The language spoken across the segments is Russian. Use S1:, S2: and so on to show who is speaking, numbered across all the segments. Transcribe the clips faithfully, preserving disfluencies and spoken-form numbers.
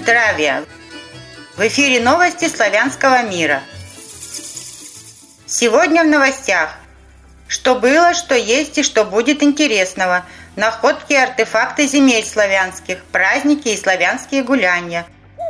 S1: здравия! В эфире новости славянского мира. Сегодня в новостях. Что было, что есть и что будет интересного. Находки и артефакты земель славянских, праздники и славянские гуляния.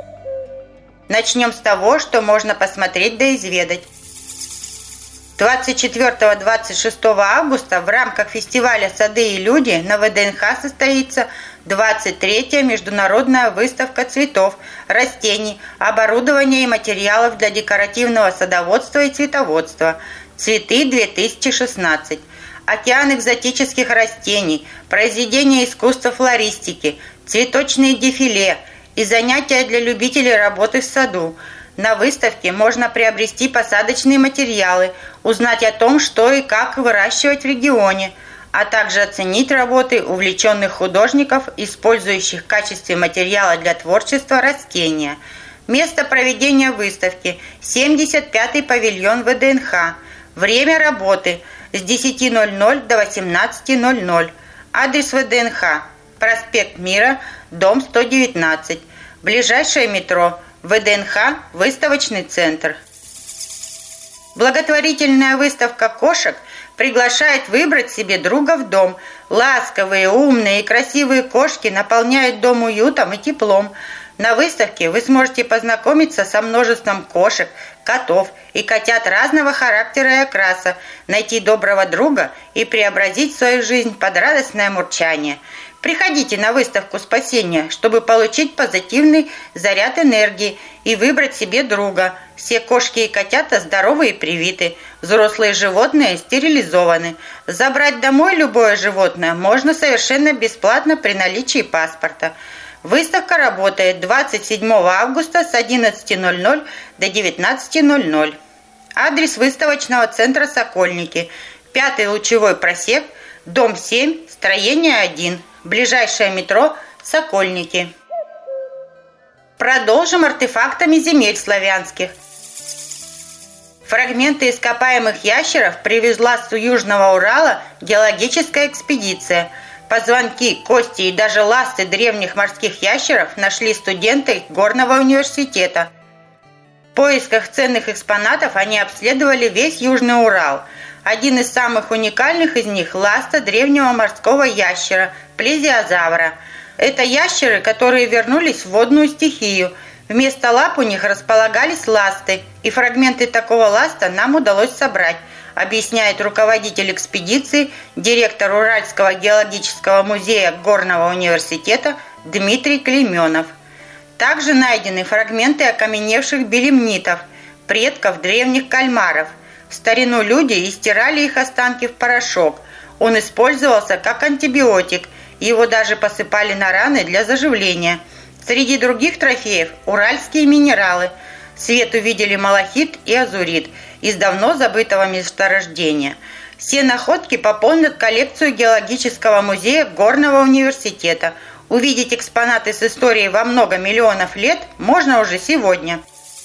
S1: Начнем с того, что можно посмотреть да изведать. двадцать четвёртого — двадцать шестого августа в рамках фестиваля «Сады и люди» на вэ дэ эн ха состоится двадцать третья международная выставка цветов, растений, оборудования и материалов для декоративного садоводства и цветоводства «Цветы две тысячи шестнадцать». Океан экзотических растений, произведения искусства флористики, цветочные дефиле и занятия для любителей работы в саду. На выставке можно приобрести посадочные материалы, узнать о том, что и как выращивать в регионе, а также оценить работы увлеченных художников, использующих в качестве материала для творчества растения. Место проведения выставки – семьдесят пятый павильон вэ дэ эн ха. Время работы – с десяти ноль-ноль до восемнадцати ноль-ноль. Адрес вэ дэ эн ха – проспект Мира, дом сто девятнадцать. Ближайшее метро – вэ дэ эн ха, выставочный центр. Благотворительная выставка кошек приглашает выбрать себе друга в дом. Ласковые, умные и красивые кошки наполняют дом уютом и теплом. На выставке вы сможете познакомиться со множеством кошек, котов и котят разного характера и окраса, найти доброго друга и преобразить свою жизнь под радостное мурчание. Приходите на выставку спасения, чтобы получить позитивный заряд энергии и выбрать себе друга. Все кошки и котята здоровы и привиты. Взрослые животные стерилизованы. Забрать домой любое животное можно совершенно бесплатно при наличии паспорта. Выставка работает двадцать седьмого августа с одиннадцати ноль-ноль до девятнадцати ноль-ноль. Адрес выставочного центра «Сокольники». Пятый лучевой просек, дом семь, строение один. Ближайшее метро «Сокольники». Продолжим артефактами земель славянских. Фрагменты ископаемых ящеров привезла с Южного Урала геологическая экспедиция. Позвонки, кости и даже ласты древних морских ящеров нашли студенты Горного университета. В поисках ценных экспонатов они обследовали весь Южный Урал. Один из самых уникальных из них – ласта древнего морского ящера – плезиозавра. Это ящеры, которые вернулись в водную стихию. Вместо лап у них располагались ласты, и фрагменты такого ласта нам удалось собрать, объясняет руководитель экспедиции, директор Уральского геологического музея Горного университета Дмитрий Клейменов. Также найдены фрагменты окаменевших белемнитов, предков древних кальмаров. В старину люди истирали их останки в порошок. Он использовался как антибиотик, его даже посыпали на раны для заживления. Среди других трофеев – уральские минералы. Свет увидели малахит и азурит из давно забытого месторождения. Все находки пополнят коллекцию геологического музея Горного университета. Увидеть экспонаты с историей во много миллионов лет можно уже сегодня.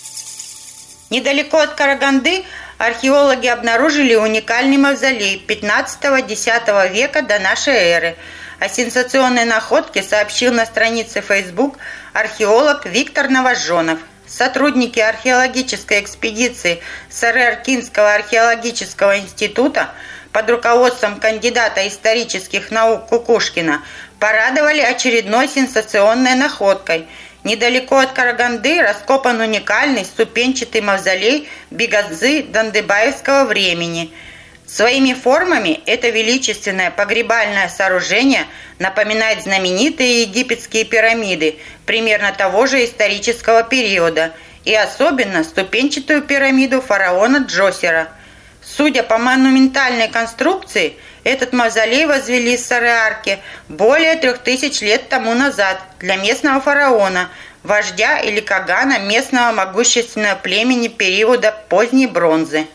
S1: Недалеко от Караганды археологи обнаружили уникальный мавзолей пятнадцатого-десятого века до нашей эры. О сенсационной находке сообщил на странице Facebook археолог Виктор Новожжонов. Сотрудники археологической экспедиции Сары-Аркинского археологического института под руководством кандидата исторических наук Кукушкина порадовали очередной сенсационной находкой. Недалеко от Караганды раскопан уникальный ступенчатый мавзолей Бигадзы Дандыбаевского времени. Своими формами это величественное погребальное сооружение напоминает знаменитые египетские пирамиды примерно того же исторического периода и особенно ступенчатую пирамиду фараона Джосера. Судя по монументальной конструкции, этот мавзолей возвели в Сары-Арке более трех тысяч лет тому назад для местного фараона, вождя или кагана местного могущественного племени периода поздней бронзы.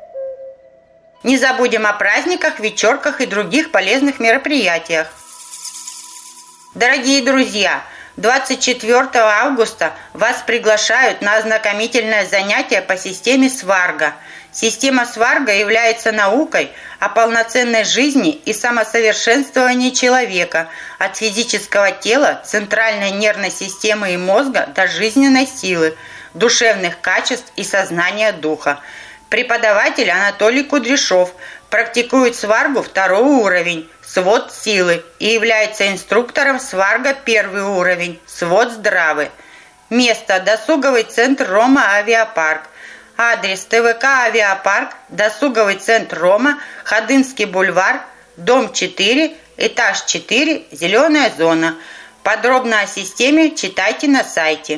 S1: Не забудем о праздниках, вечерках и других полезных мероприятиях. Дорогие друзья, двадцать четвёртого августа вас приглашают на ознакомительное занятие по системе Сварга. Система Сварга является наукой о полноценной жизни и самосовершенствовании человека от физического тела, центральной нервной системы и мозга до жизненной силы, душевных качеств и сознания духа. Преподаватель Анатолий Кудряшов практикует Сваргу второй уровень, свод силы, и является инструктором Сварга первый уровень, свод здравы. Место: досуговый центр Рома Авиапарк. Адрес: ТВК Авиапарк, досуговый центр Рома, Ходынский бульвар, дом четыре, этаж четыре, зеленая зона. Подробно о системе читайте на сайте.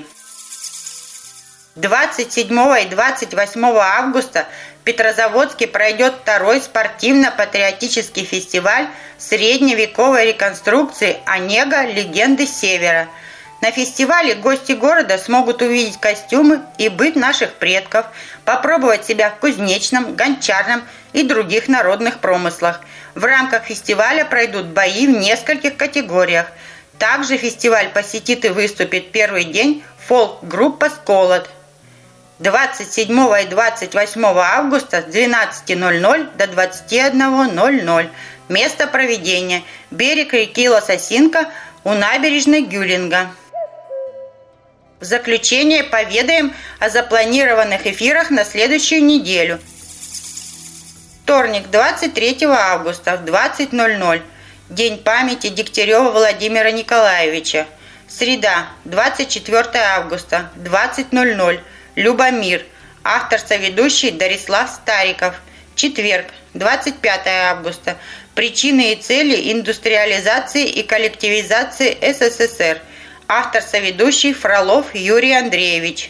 S1: двадцать седьмого и двадцать восьмого августа в Петрозаводске пройдет второй спортивно-патриотический фестиваль средневековой реконструкции «Онега. Легенды Севера». На фестивале гости города смогут увидеть костюмы и быт наших предков, попробовать себя в кузнечном, гончарном и других народных промыслах. В рамках фестиваля пройдут бои в нескольких категориях. Также фестиваль посетит и выступит первый день фолк-группа «Сколот». двадцать седьмого и двадцать восьмого августа с двенадцати ноль-ноль до двадцати одного ноль-ноль. Место проведения: берег реки Лососинка у набережной Гюлинга. В заключение поведаем о запланированных эфирах на следующую неделю. Вторник, двадцать третьего августа в двадцать ноль-ноль. День памяти Дегтярева Владимира Николаевича. Среда, двадцать четвёртого августа в двадцать ноль-ноль. Любомир. Автор-соведущий Дарислав Стариков. Четверг, двадцать пятого августа. Причины и цели индустриализации и коллективизации СССР. Автор-соведущий Фролов Юрий Андреевич.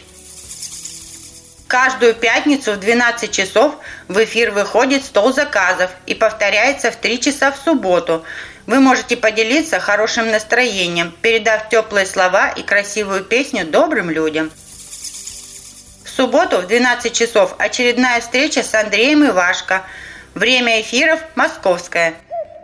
S1: Каждую пятницу в двенадцать часов в эфир выходит «Стол заказов» и повторяется в три часа в субботу. Вы можете поделиться хорошим настроением, передав теплые слова и красивую песню добрым людям. В субботу в двенадцать часов очередная встреча с Андреем Ивашко. Время эфиров московское.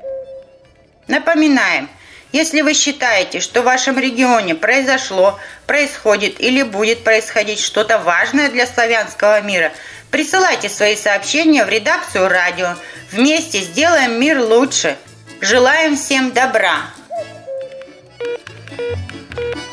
S1: Напоминаем, если вы считаете, что в вашем регионе произошло, происходит или будет происходить что-то важное для славянского мира, присылайте свои сообщения в редакцию радио. Вместе сделаем мир лучше. Желаем всем добра.